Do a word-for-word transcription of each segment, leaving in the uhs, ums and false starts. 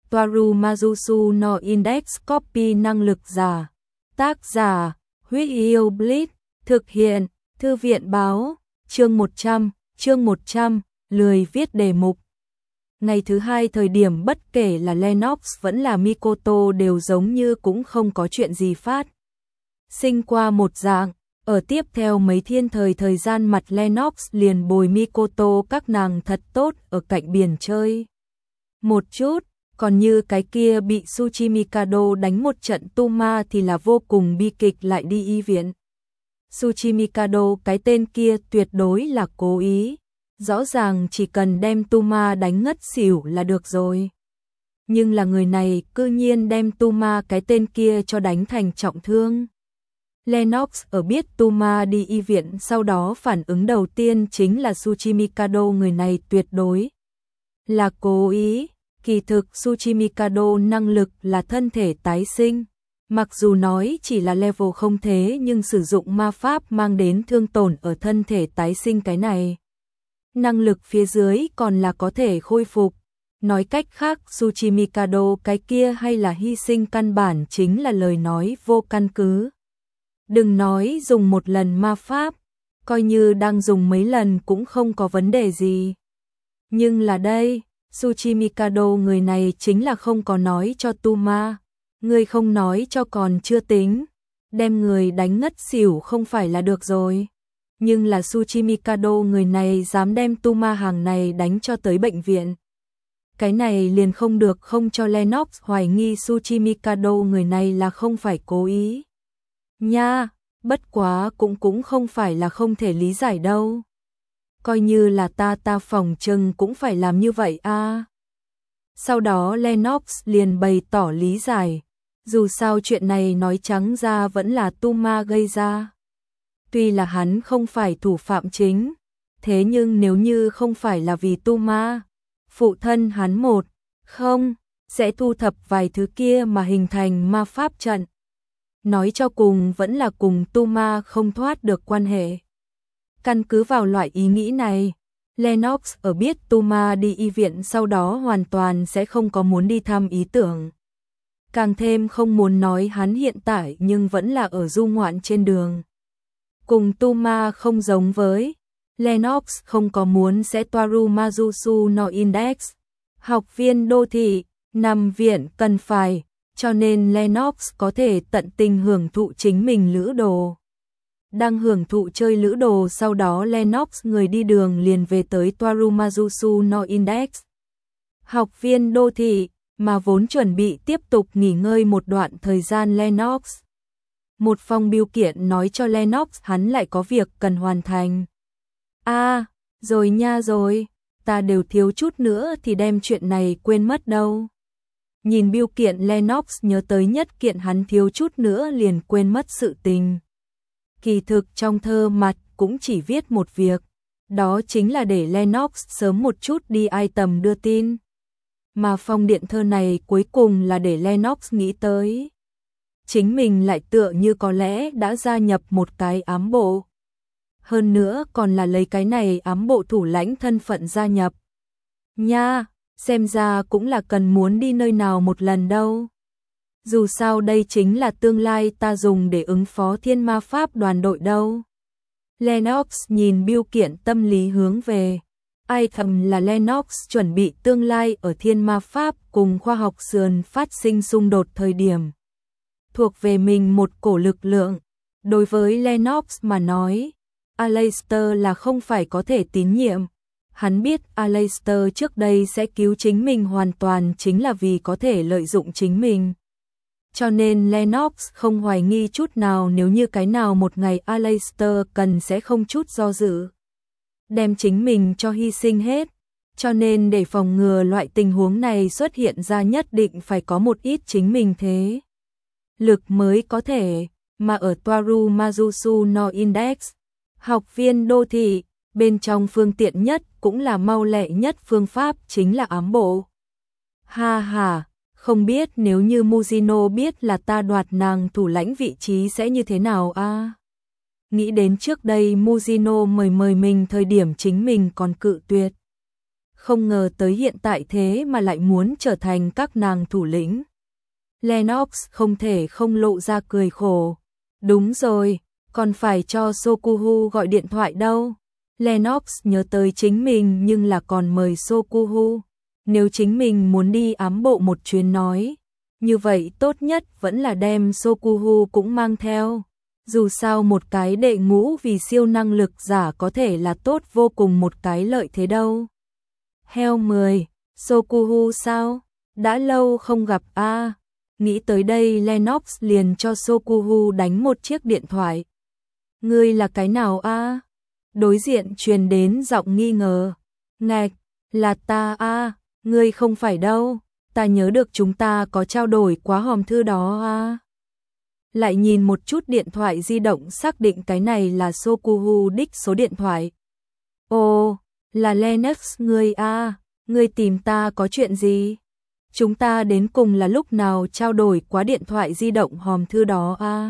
Toaru Mazusu no Index Copy năng lực giả. Tác giả, Huyết Yêu Blitz, thực hiện, Thư viện báo, chương một trăm, chương một trăm, lười viết đề mục. Ngày thứ hai thời điểm bất kể là Lennox vẫn là Mikoto đều giống như cũng không có chuyện gì phát. Sinh qua một dạng, ở tiếp theo mấy thiên thời thời gian mặt Lennox liền bồi Mikoto các nàng thật tốt ở cạnh biển chơi. Một chút, còn như cái kia bị Tsuchimikado đánh một trận Tuma thì là vô cùng bi kịch lại đi y viện. Tsuchimikado cái tên kia tuyệt đối là cố ý. Rõ ràng chỉ cần đem Tuma đánh ngất xỉu là được rồi. Nhưng là người này cư nhiên đem Tuma cái tên kia cho đánh thành trọng thương. Lennox ở biết Tuma đi y viện sau đó phản ứng đầu tiên chính là Tsuchimikado người này tuyệt đối là cố ý. Kỳ thực Tsuchimikado năng lực là thân thể tái sinh. Mặc dù nói chỉ là level không thế nhưng sử dụng ma pháp mang đến thương tổn ở thân thể tái sinh cái này. Năng lực phía dưới còn là có thể khôi phục. Nói cách khác Tsuchimikado cái kia hay là hy sinh căn bản chính là lời nói vô căn cứ. Đừng nói dùng một lần ma pháp, coi như đang dùng mấy lần cũng không có vấn đề gì. Nhưng là đây, Tsuchimikado người này chính là không có nói cho Tuma. Người không nói cho còn chưa tính, đem người đánh ngất xỉu không phải là được rồi. Nhưng là Tsuchimikado người này dám đem Tuma hàng này đánh cho tới bệnh viện. Cái này liền không được không cho Lennox hoài nghi Tsuchimikado người này là không phải cố ý. Nha, bất quá cũng cũng không phải là không thể lý giải đâu. Coi như là ta ta phòng trừng cũng phải làm như vậy a. À. Sau đó Lennox liền bày tỏ lý giải. Dù sao chuyện này nói trắng ra vẫn là Tuma gây ra. Tuy là hắn không phải thủ phạm chính, thế nhưng nếu như không phải là vì Tuma, phụ thân hắn một, không, sẽ thu thập vài thứ kia mà hình thành ma pháp trận. Nói cho cùng vẫn là cùng Tuma không thoát được quan hệ. Căn cứ vào loại ý nghĩ này, Lennox ở biết Tuma đi y viện sau đó hoàn toàn sẽ không có muốn đi thăm ý tưởng. Càng thêm không muốn nói hắn hiện tại nhưng vẫn là ở du ngoạn trên đường. Cùng Tuma không giống với, Lennox không có muốn sẽ Toaru Mazusu no Index. Học viên đô thị, nằm viện cần phải, cho nên Lennox có thể tận tình hưởng thụ chính mình lữ đồ. Đang hưởng thụ chơi lữ đồ sau đó Lennox người đi đường liền về tới Toaru Mazusu no Index. Học viên đô thị, mà vốn chuẩn bị tiếp tục nghỉ ngơi một đoạn thời gian Lennox. Một phong bưu kiện nói cho Lennox hắn lại có việc cần hoàn thành. A, à, rồi nha rồi, ta đều thiếu chút nữa thì đem chuyện này quên mất đâu. Nhìn bưu kiện Lennox nhớ tới nhất kiện hắn thiếu chút nữa liền quên mất sự tình. Kỳ thực trong thơ mặt cũng chỉ viết một việc, đó chính là để Lennox sớm một chút đi item đưa tin. Mà phong điện thơ này cuối cùng là để Lennox nghĩ tới. Chính mình lại tựa như có lẽ đã gia nhập một cái ám bộ. Hơn nữa còn là lấy cái này ám bộ thủ lãnh thân phận gia nhập. Nha, xem ra cũng là cần muốn đi nơi nào một lần đâu. Dù sao đây chính là tương lai ta dùng để ứng phó thiên ma pháp đoàn đội đâu. Lennox nhìn bưu kiện tâm lý hướng về. Ai thầm là Lennox chuẩn bị tương lai ở thiên ma pháp cùng khoa học sườn phát sinh xung đột thời điểm. Thuộc về mình một cổ lực lượng. Đối với Lennox mà nói, Aleister là không phải có thể tín nhiệm. Hắn biết Aleister trước đây sẽ cứu chính mình hoàn toàn chính là vì có thể lợi dụng chính mình. Cho nên Lennox không hoài nghi chút nào nếu như cái nào một ngày Aleister cần sẽ không chút do dự. Đem chính mình cho hy sinh hết. Cho nên để phòng ngừa loại tình huống này xuất hiện ra nhất định phải có một ít chính mình thế lực mới có thể, mà ở Toaru Mazusu no Index, học viên đô thị, bên trong phương tiện nhất cũng là mau lẹ nhất phương pháp chính là ám bộ. Ha ha, không biết nếu như Mujino biết là ta đoạt nàng thủ lãnh vị trí sẽ như thế nào a? À? Nghĩ đến trước đây Mujino mời mời mình thời điểm chính mình còn cự tuyệt. không ngờ tới hiện tại thế mà lại muốn trở thành các nàng thủ lĩnh. Lennox không thể không lộ ra cười khổ. Đúng rồi, còn phải cho Sokuhu gọi điện thoại đâu. Lennox nhớ tới chính mình nhưng là còn mời Sokuhu. Nếu chính mình muốn đi ám bộ một chuyến nói, như vậy tốt nhất vẫn là đem Sokuhu cũng mang theo. Dù sao một cái đệ ngũ vì siêu năng lực giả có thể là tốt vô cùng một cái lợi thế đâu. Heo mười, Sokuhu sao? Đã lâu không gặp a. À. Nghĩ tới đây Lennox liền cho Sokuhu đánh một chiếc điện thoại. Ngươi là cái nào a? À? Đối diện truyền đến giọng nghi ngờ. Ngạch, là ta a, à, ngươi không phải đâu, ta nhớ được chúng ta có trao đổi quá hòm thư đó a. À. Lại nhìn một chút điện thoại di động xác định cái này là Sokuhu đích số điện thoại. Ồ, là Lennox ngươi a, à, ngươi tìm ta có chuyện gì? Chúng ta đến cùng là lúc nào trao đổi quá điện thoại di động hòm thư đó a? À?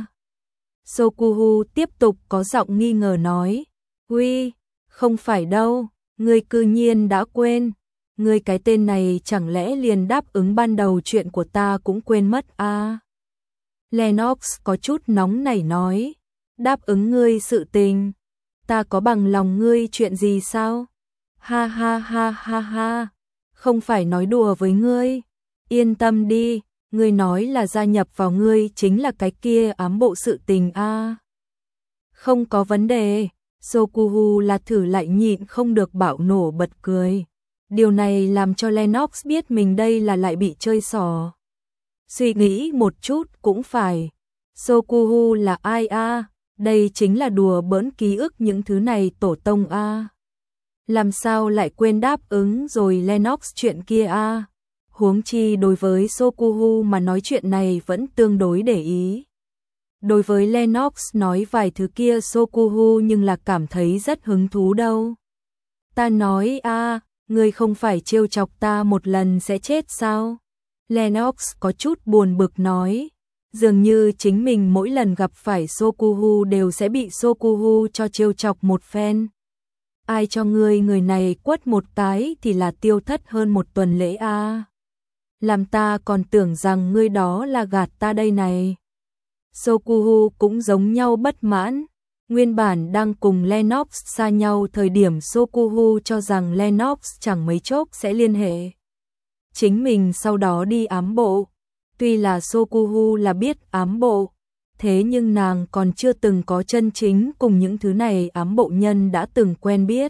Sokuhu tiếp tục có giọng nghi ngờ nói. Uy, không phải đâu, ngươi cư nhiên đã quên. Ngươi cái tên này chẳng lẽ liền đáp ứng ban đầu chuyện của ta cũng quên mất a? À? Lennox có chút nóng nảy nói. Đáp ứng ngươi sự tình. Ta có bằng lòng ngươi chuyện gì sao? Ha ha ha ha ha, không phải nói đùa với ngươi. Yên tâm đi, ngươi nói là gia nhập vào ngươi chính là cái kia ám bộ sự tình a. À. Không có vấn đề. Sokuhu là thử lại nhịn không được bạo nổ bật cười. Điều này làm cho Lennox biết mình đây là lại bị chơi xỏ. Suy nghĩ một chút cũng phải. Sokuhu là ai a? À? Đây chính là đùa bỡn ký ức những thứ này tổ tông a. À? Làm sao lại quên đáp ứng rồi Lennox chuyện kia a? À? Huống chi đối với Sokuhu mà nói chuyện này vẫn tương đối để ý. Đối với Lennox nói vài thứ kia Sokuhu nhưng là cảm thấy rất hứng thú đâu. Ta nói a, à, ngươi không phải trêu chọc ta một lần sẽ chết sao? Lennox có chút buồn bực nói. Dường như chính mình mỗi lần gặp phải Sokuhu đều sẽ bị Sokuhu cho trêu chọc một phen. Ai cho ngươi người này quất một cái thì là tiêu thất hơn một tuần lễ a. À. Làm ta còn tưởng rằng ngươi đó là gạt ta đây này. Sokuhu cũng giống nhau bất mãn. Nguyên bản đang cùng Lennox xa nhau thời điểm Sokuhu cho rằng Lennox chẳng mấy chốc sẽ liên hệ. Chính mình sau đó đi ám bộ. Tuy là Sokuhu là biết ám bộ, thế nhưng nàng còn chưa từng có chân chính cùng những thứ này ám bộ nhân đã từng quen biết.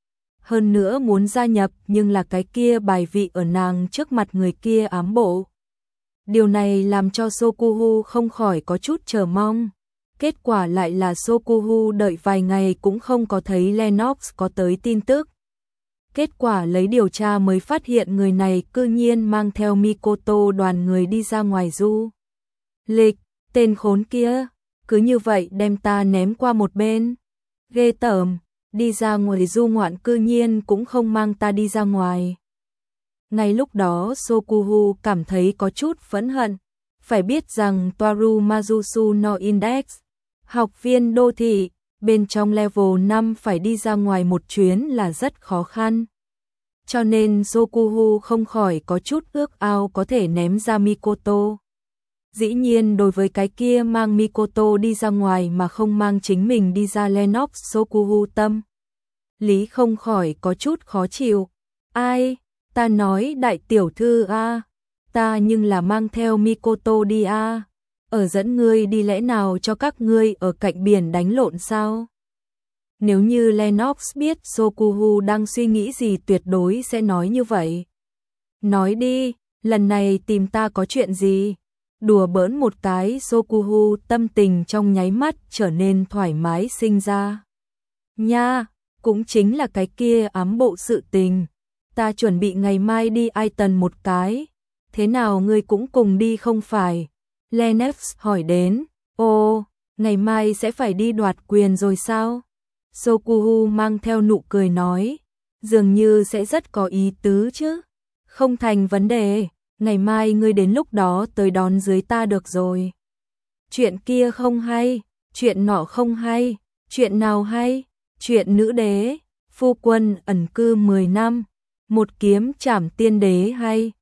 Hơn nữa muốn gia nhập nhưng là cái kia bài vị ở nàng trước mặt người kia ám bộ. Điều này làm cho Sokuhu không khỏi có chút chờ mong. Kết quả lại là Sokuhu đợi vài ngày cũng không có thấy Lennox có tới tin tức. Kết quả lấy điều tra mới phát hiện người này cư nhiên mang theo Mikoto đoàn người đi ra ngoài du lịch. Tên khốn kia, cứ như vậy đem ta ném qua một bên. Ghê tởm, đi ra ngoài du ngoạn cư nhiên cũng không mang ta đi ra ngoài. Ngay lúc đó Sokuhu cảm thấy có chút phẫn hận. Phải biết rằng Toaru Mazusu no Index, học viên đô thị, bên trong level năm phải đi ra ngoài một chuyến là rất khó khăn. Cho nên Sokuhu không khỏi có chút ước ao có thể ném ra Mikoto. Dĩ nhiên đối với cái kia mang Mikoto đi ra ngoài mà không mang chính mình đi ra Lennox Sokuhu tâm. Lý không khỏi có chút khó chịu. Ai, ta nói đại tiểu thư a, à, ta nhưng là mang theo Mikoto đi a, à. Ở dẫn ngươi đi lẽ nào cho các ngươi ở cạnh biển đánh lộn sao? Nếu như Lennox biết Sokuhu đang suy nghĩ gì tuyệt đối sẽ nói như vậy. Nói đi, lần này tìm ta có chuyện gì? Đùa bỡn một cái Sokuhu tâm tình trong nháy mắt trở nên thoải mái sinh ra. Nha, cũng chính là cái kia ám bộ sự tình. Ta chuẩn bị ngày mai đi Aiton một cái. Thế nào ngươi cũng cùng đi không phải? Lennox hỏi đến. Ồ, ngày mai sẽ phải đi đoạt quyền rồi sao? Sokuhu mang theo nụ cười nói. Dường như sẽ rất có ý tứ chứ. Không thành vấn đề. Ngày mai ngươi đến lúc đó tới đón dưới ta được rồi. Chuyện kia không hay, chuyện nọ không hay, chuyện nào hay, chuyện nữ đế, phu quân ẩn cư mười năm, một kiếm trảm tiên đế hay